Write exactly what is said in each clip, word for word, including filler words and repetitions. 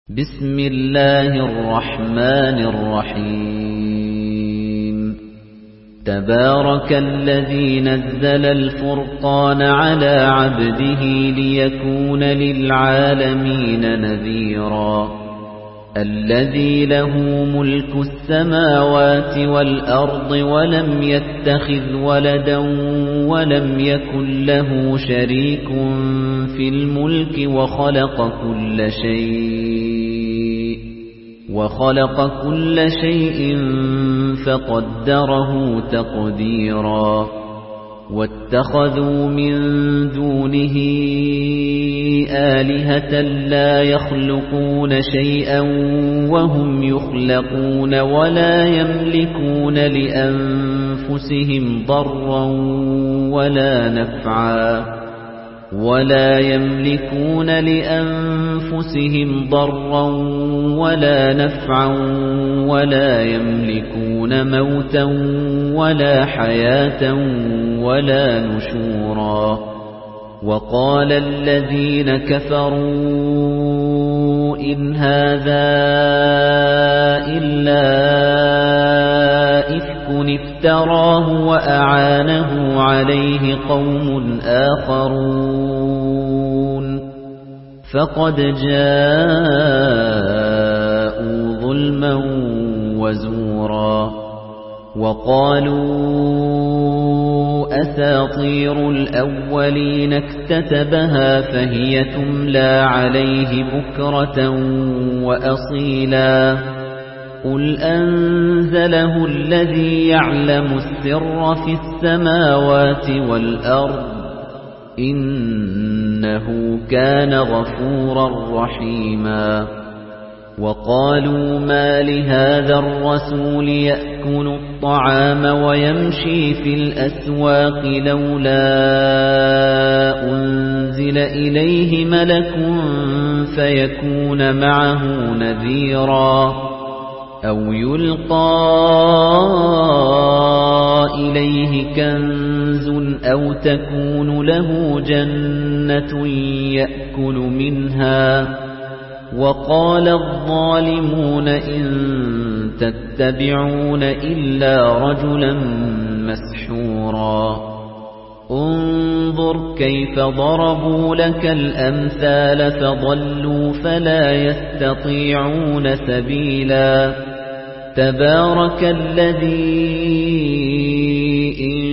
بسم الله الرحمن الرحيم تبارك الذي نزل الفرقان على عبده ليكون للعالمين نذيرا الذي له ملك السماوات والأرض ولم يتخذ ولدا ولم يكن له شريك في الملك وخلق كل شيء وخلق كل شيء فقدره تقديرا واتخذوا من دونه آلهة لا يخلقون شيئا وهم يخلقون ولا يملكون لأنفسهم ضرا ولا نفعا ولا يملكون لأنفسهم ضرا ولا نفعا ولا يملكون موتا ولا حياة ولا نشورا وقال الذين كفروا إن هذا إلا إفك افتراه وأعانه عليه قوم آخرون فقد جاءوا ظلما وزورا وقالوا أساطير الأولين اكتتبها فهي تملى عليه بكرة وأصيلا قل أنزله الذي يعلم السر في السماوات والأرض إنه كان غفورا رحيما وقالوا ما لهذا الرسول يأكل الطعام ويمشي في الأسواق لولا أنزل إليه ملك فيكون معه نذيرا أو يلقى إليه كنز أو تكون له جنة يأكل منها وقال الظالمون إن تتبعون إلا رجلا مسحورا انظر كيف ضربوا لك الأمثال فضلوا فلا يستطيعون سبيلا تبارك الذي إن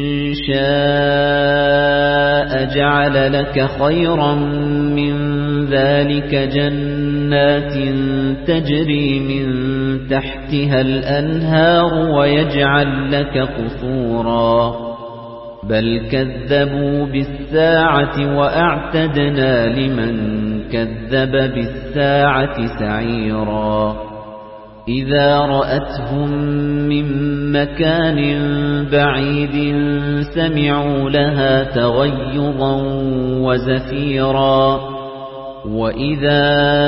شاء جعل لك خيرا من ذلك جنات تجري من تحتها الأنهار ويجعل لك قصورا بل كذبوا بالساعة وأعتدنا لمن كذب بالساعة سعيرا إذا رأتهم من مكان بعيد سمعوا لها تغيظا وزفيرا وإذا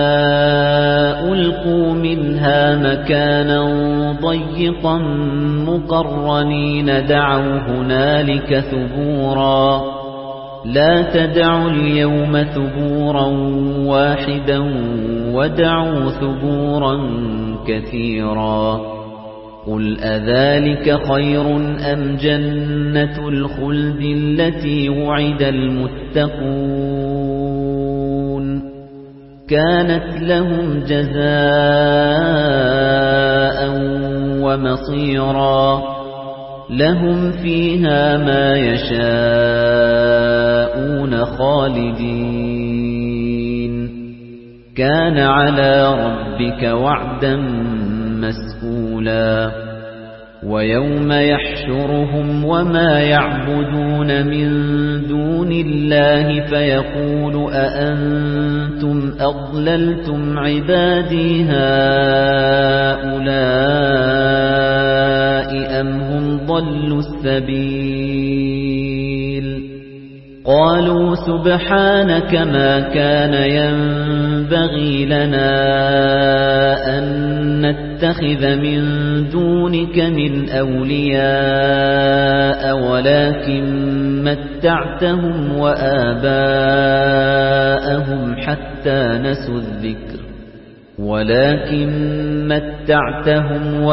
ألقوا منها مكانا ضيقا مقرنين دعوا هنالك ثبورا لا تدعوا اليوم ثبورا واحدا ودعوا ثبورا كثيرا قل أذلك خير أم جنة الخلد التي وعد المتقون كانت لهم جزاء ومصيرا لهم فيها ما يشاءون خالدين كان على ربك وعدا مسئولا ويوم يحشرهم وما يعبدون من دون الله فيقول أأنتم أضللتم عبادي هؤلاء أم هم ضلوا السبيل قالوا سبحانك ما كان ينبغي لنا أن نتخذ من دونك من أولياء ولكن متعتهم وآباءهم حتى نسوا الذكر ولكن متعتهم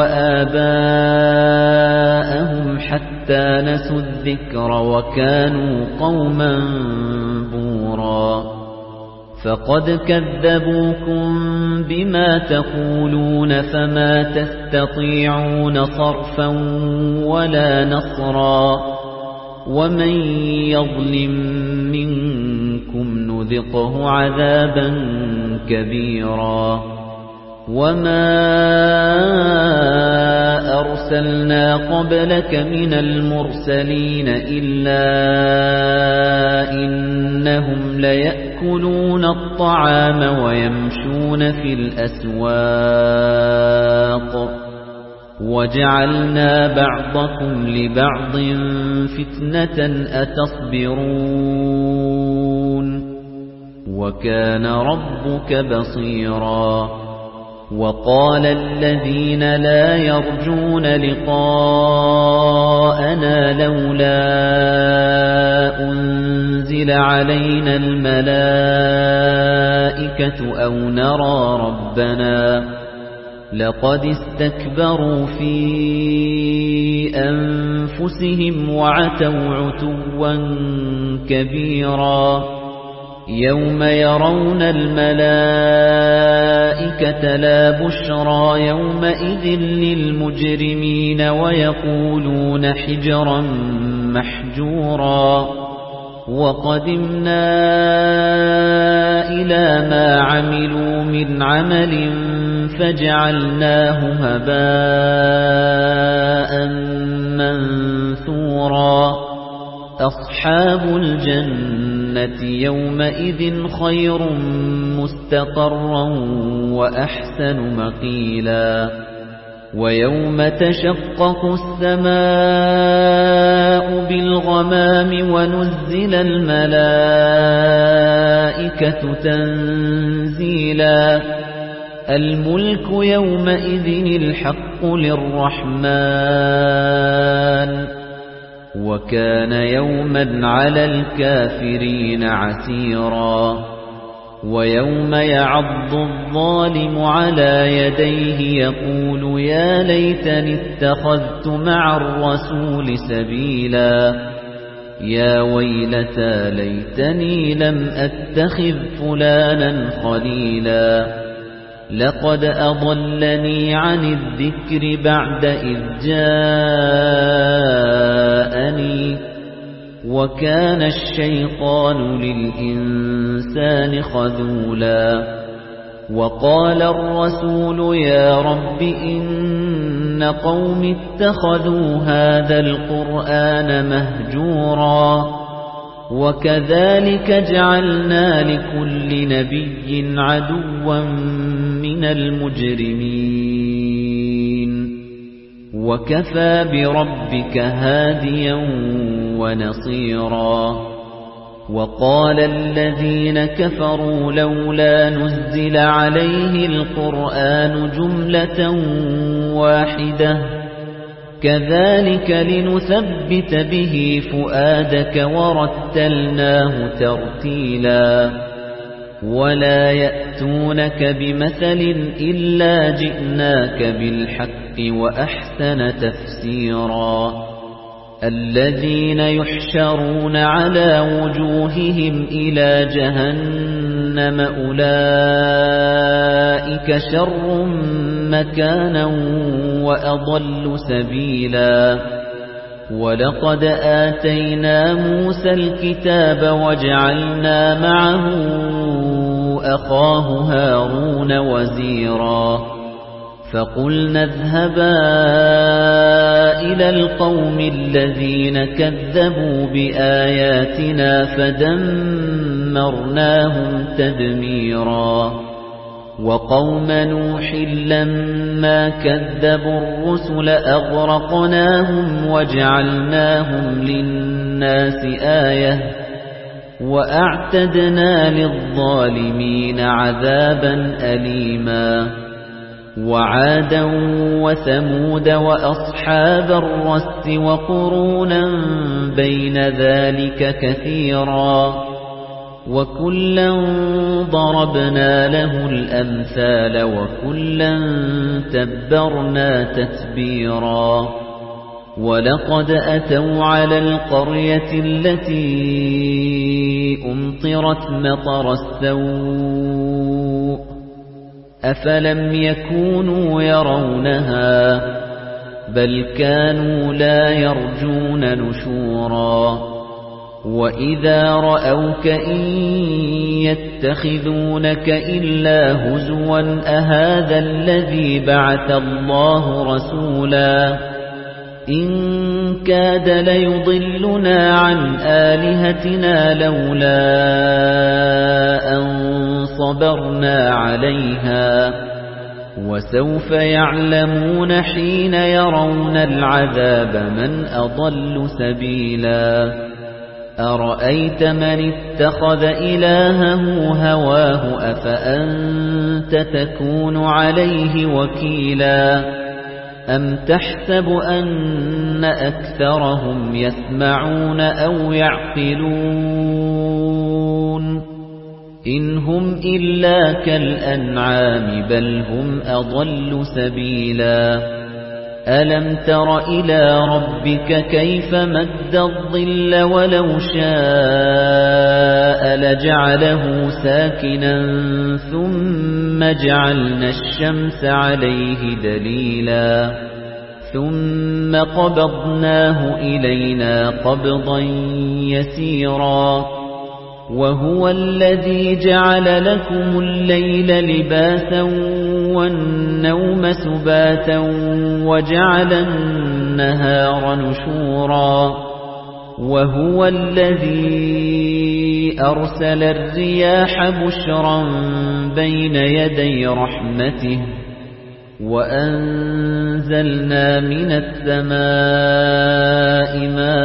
وآباءهم حتى نسوا الذكر وكانوا قوما بورا فقد كذبوكم بما تقولون فما تستطيعون صرفا ولا نصرا ومن يظلم منكم نذقه عذابا كبيرا وما أرسلنا قبلك من المرسلين إلا إنهم ليأكلون الطعام ويمشون في الأسواق وجعلنا بعضكم لبعض فتنة أتصبرون وكان ربك بصيرا وقال الذين لا يرجون لقاءنا لولا أنزل علينا الملائكة أو نرى ربنا لقد استكبروا في أنفسهم وعتوا عتوا كبيرا يوم يرون الملائكة لا بشرى يومئذ للمجرمين ويقولون حجرا محجورا وقدمنا إلى ما عملوا من عمل فجعلناه هباء منثورا أصحاب الجنة يومئذ خير مستقرا وأحسن مقيلا ويوم تشقق السماء بالغمام ونزل الملائكة تنزيلا الملك يومئذ الحق للرحمن وكان يوما على الكافرين عسيرا ويوم يعض الظالم على يديه يقول يا ليتني اتخذت مع الرسول سبيلا يا ويلتى ليتني لم أتخذ فلانا خليلا لقد أضلني عن الذكر بعد إذ جاءني وكان الشيطان للإنسان خذولا وقال الرسول يا رب إن قوم اتخذوا هذا القرآن مهجورا وكذلك جعلنا لكل نبي عدوا من المجرمين وكفى بربك هاديا ونصيرا وقال الذين كفروا لولا نزل عليه القرآن جملة واحدة كذلك لنثبت به فؤادك ورتلناه ترتيلا ولا يأتونك بمثل إلا جئناك بالحق وأحسن تفسيرا الذين يحشرون على وجوههم إلى جهنم أولئك شر مكانا وأضل سبيلا ولقد آتينا موسى الكتاب وجعلنا معه أخاه هارون وزيرا فقلنا اذهبا إلى القوم الذين كذبوا بآياتنا فدمرناهم تدميرا وقوم نوح لما كذبوا الرسل أغرقناهم وجعلناهم للناس آية وأعتدنا للظالمين عذابا أليما وعادا وثمود وأصحاب الرس وقرونا بين ذلك كثيرا وَكُلًّا ضَرَبْنَا لَهُ الْأَمْثَالَ وَكُلًّا تَبَّرْنَا تَتْبِيرًا وَلَقَدْ أَتَوْا عَلَى الْقَرْيَةِ الَّتِي أُمْطِرَتْ مَطَرَ السَّوْءِ أَفَلَمْ يَكُونُوا يَرَوْنَهَا بَلْ كَانُوا لَا يَرْجُونَ نُشُورًا وَإِذَا رَأَوْكَ إِن يَتَّخِذُونَكَ إِلَّا هُزُوًا أَهَذَا الَّذِي بَعَثَ اللَّهُ رَسُولًا إِن كَادَ لَيُضِلُّنَا عَنْ آلِهَتِنَا لَوْلَا أَن صَبَرْنَا عَلَيْهَا وَسَوْفَ يَعْلَمُونَ حِينَ يَرَوْنَ الْعَذَابَ مَنْ أَضَلُّ سَبِيلًا أَرَأَيْتَ مَنِ اتَّخَذَ إِلَٰهَهُ هَوَاهُ أَفَأَنتَ تَكُونُ عَلَيْهِ وَكِيلًا أَمْ تَحْسَبُ أَنَّ أَكْثَرَهُمْ يَسْمَعُونَ أَوْ يَعْقِلُونَ إِنْ هُمْ إِلَّا كَالْأَنْعَامِ بَلْ هُمْ أَضَلُّ سَبِيلًا أَلَمْ تَرَ إِلَى رَبِّكَ كَيْفَ مَدَّ الظِّلَّ وَلَوْ شَاءَ لَجَعَلَهُ سَاكِنًا ثُمَّ جَعَلْنَا الشَّمْسَ عَلَيْهِ دَلِيلًا ثُمَّ قَبَضْنَاهُ إِلَيْنَا قَبْضًا يَسِيرًا وَهُوَ الَّذِي جَعَلَ لَكُمُ اللَّيْلَ لِبَاسًا وَالنَّوْمَ سُبَاتًا وَجَعَلَ النَّهَارَ نُشُورًا وَهُوَ الَّذِي أَرْسَلَ الرِّيَاحَ بُشْرًا بَيْنَ يَدَيْ رَحْمَتِهِ وَأَنزَلْنَا مِنَ السَّمَاءِ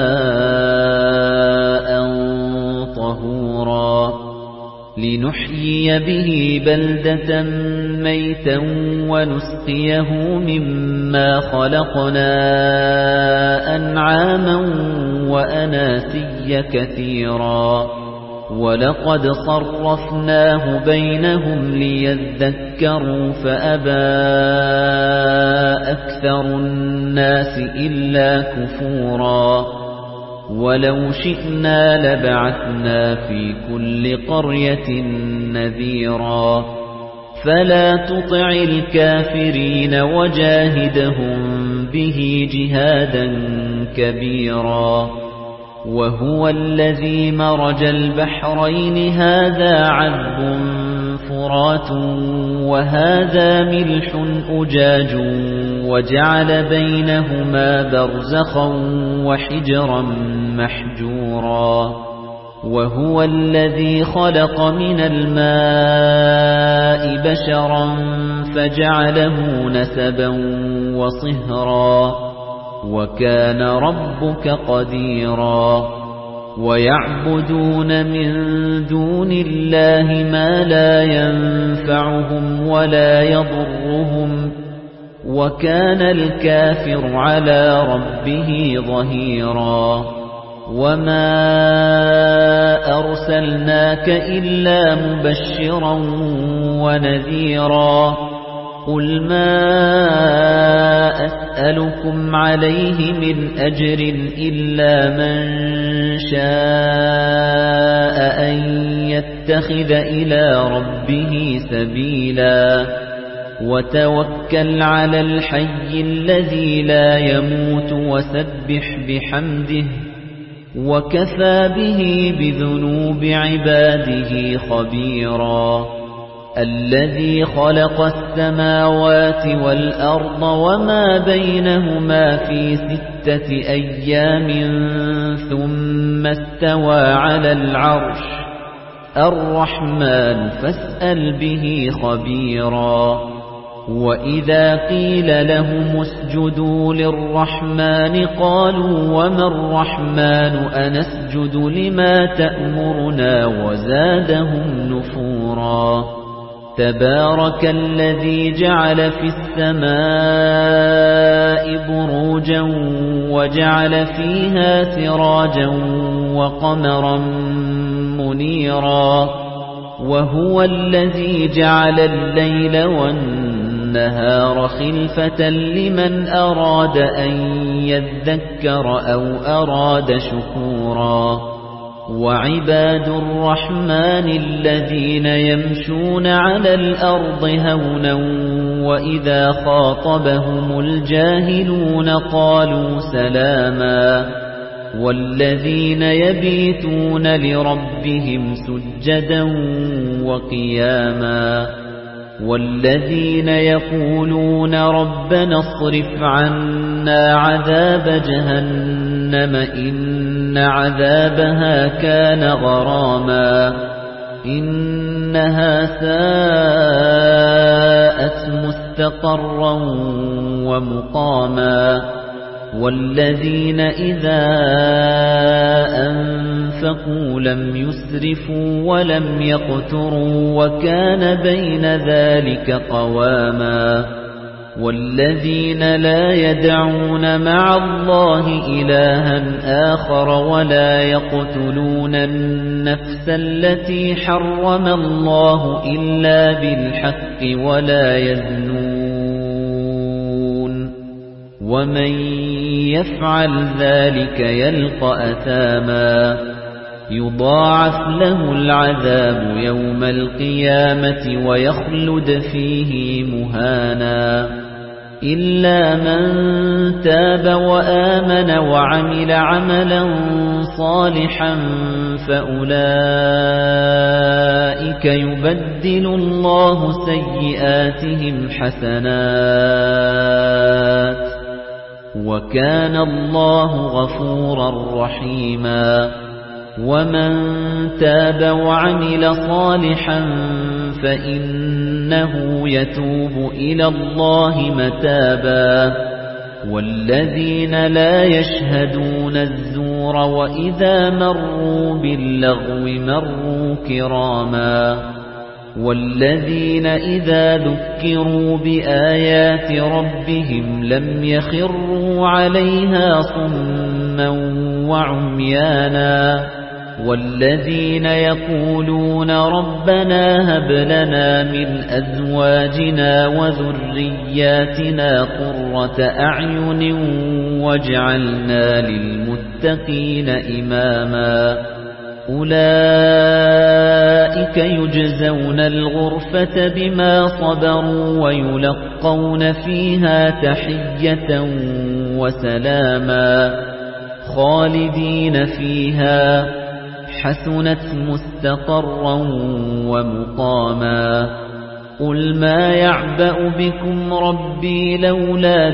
مَاءً طَهُورًا لِنُحْيِيَ بِهِ بَلْدَةً مَيْتًا وَنُسْقِيَهُ مِمَّا خَلَقْنَا أَنْعَامًا وَأَنَاسِيَّ كَثِيرًا وَلَقَدْ صَرَّفْنَاهُ بَيْنَهُمْ لِيَذَّكَّرُوا فَأَبَى أَكْثَرُ النَّاسِ إِلَّا كُفُورًا وَلَوْ شِئْنَا لَبَعَثْنَا فِي كُلِّ قَرْيَةٍ نَذِيرًا فَلَا تُطِعِ الْكَافِرِينَ وَجَاهِدْهُم بِهِ جِهَادًا كَبِيرًا وَهُوَ الَّذِي مَرَجَ الْبَحْرَيْنِ هَذَا عَذْبٌ فُرَاتٌ وَهَذَا مِلْحٌ أُجَاجٌ وَجَعَلَ بَيْنَهُمَا بَرْزَخًا وَحِجْرًا مَحْجُورًا وَهُوَ الَّذِي خَلَقَ مِنَ الْمَاءِ بَشَرًا فَجَعَلَهُ نَسَبًا وَصِهْرًا وَكَانَ رَبُّكَ قَدِيرًا وَيَعْبُدُونَ مِن دُونِ اللَّهِ مَا لَا يَنفَعُهُمْ وَلَا يَضُرُّهُمْ وَكَانَ الْكَافِرُ عَلَى رَبِّهِ ظَهِيرًا وَمَا أَرْسَلْنَاكَ إِلَّا مُبَشِّرًا وَنَذِيرًا قُلْ مَا أَسْأَلُكُمْ عَلَيْهِ مِنْ أَجْرٍ إِلَّا مَنْ شَاءَ أَنْ يَتَّخِذَ إِلَى رَبِّهِ سَبِيلًا وَتَوَكَّلْ عَلَى الْحَيِّ الَّذِي لَا يَمُوتُ وَسَبِّحْ بِحَمْدِهِ وَكَفَى بِهِ بِذُنُوبِ عِبَادِهِ خَبِيرًا الَّذِي خَلَقَ السَّمَاوَاتِ وَالْأَرْضَ وَمَا بَيْنَهُمَا فِي سِتَّةِ أَيَّامٍ ثُمَّ اسْتَوَى عَلَى الْعَرْشِ الرَّحْمَنُ فَاسْأَلْ بِهِ خَبِيرًا وَإِذَا قِيلَ لَهُمُ اسْجُدُوا لِلرَّحْمَنِ قَالُوا وَمَا الرَّحْمَنُ أَنَسْجُدُ لِمَا تَأْمُرُنَا وَزَادَهُمْ نُفُورًا تَبَارَكَ الَّذِي جَعَلَ فِي السَّمَاءِ بُرُوجًا وَجَعَلَ فِيهَا سِرَاجًا وَقَمَرًا مُنِيرًا وَهُوَ الَّذِي جَعَلَ اللَّيْلَ وَالنَّهَارَ خِلْفَةً لِمَنْ أَرَادَ أَنْ يَذَّكَّرَ أَوْ أَرَادَ شُكُورًا وَعِبَادُ الرَّحْمَنِ الَّذِينَ يَمْشُونَ عَلَى الْأَرْضِ هَوْنًا وَإِذَا خَاطَبَهُمُ الْجَاهِلُونَ قَالُوا سَلَامًا وَالَّذِينَ يَبِيتُونَ لِرَبِّهِمْ سُجَّدًا وَقِيَامًا وَالَّذِينَ يَقُولُونَ رَبَّنَا اصْرِفْ عَنَّا عَذَابَ جَهَنَّمَ إِنَّ عَذَابَهَا كَانَ غَرَامًا إِنَّهَا سَاءَتْ مُسْتَقَرًّا وَمُقَامًا وَالَّذِينَ إِذَا أَنفَقُوا لَمْ يُسْرِفُوا وَلَمْ يَقْتُرُوا وَكَانَ بَيْنَ ذَلِكَ قَوَامًا وَالَّذِينَ لَا يَدْعُونَ مَعَ اللَّهِ إِلَٰهًا آخَرَ وَلَا يَقْتُلُونَ النَّفْسَ الَّتِي حَرَّمَ اللَّهُ إِلَّا بِالْحَقِّ وَلَا يَزْنُونَ وَمَن يَفْعَلْ ذَلِكَ يَلْقَ أَثَامًا يُضَاعَفْ لَهُ الْعَذَابُ يَوْمَ الْقِيَامَةِ وَيَخْلُدْ فِيهِ مُهَانًا إِلَّا مَن تَابَ وَآمَنَ وَعَمِلَ عَمَلًا صَالِحًا فَأُولَئِكَ يُبَدِّلُ اللَّهُ سَيِّئَاتِهِمْ حَسَنَاتٍ وَكَانَ اللَّهُ غَفُورًا رَّحِيمًا وَمَن تَابَ وَعَمِلَ صَالِحًا فَإِنَّهُ يَتُوبُ إِلَى اللَّهِ مَتَابًا وَالَّذِينَ لَا يَشْهَدُونَ الزُّورَ وَإِذَا مَرُّوا بِاللَّغْوِ مَرُّوا كِرَامًا وَالَّذِينَ إِذَا ذُكِّرُوا بِآيَاتِ رَبِّهِمْ لَمْ يَخِرُّوا عَلَيْهَا صُمًّا وَعُمْيَانًا وَالَّذِينَ يَقُولُونَ رَبَّنَا هَبْ لَنَا مِنْ أَزْوَاجِنَا وَذُرِّيَّاتِنَا قُرَّةَ أَعْيُنٍ وَاجْعَلْنَا لِلْمُتَّقِينَ إِمَامًا أُولَئِكَ يُجْزَوْنَ الْغُرْفَةَ بِمَا صَبَرُوا وَيُلَقَّوْنَ فِيهَا تَحِيَّةً وَسَلَامًا خَالِدِينَ فِيهَا حَسُنَتْ مُسْتَقَرًّا وَمُقَامًا قُلْ مَا يَعْبَأُ بِكُمْ رَبِّي لَوْلَا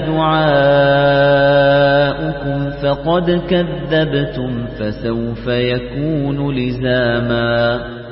دُعَاؤُكُمْ فَقَدْ كَذَّبْتُمْ فَسَوْفَ يَكُونُ لِزَامًا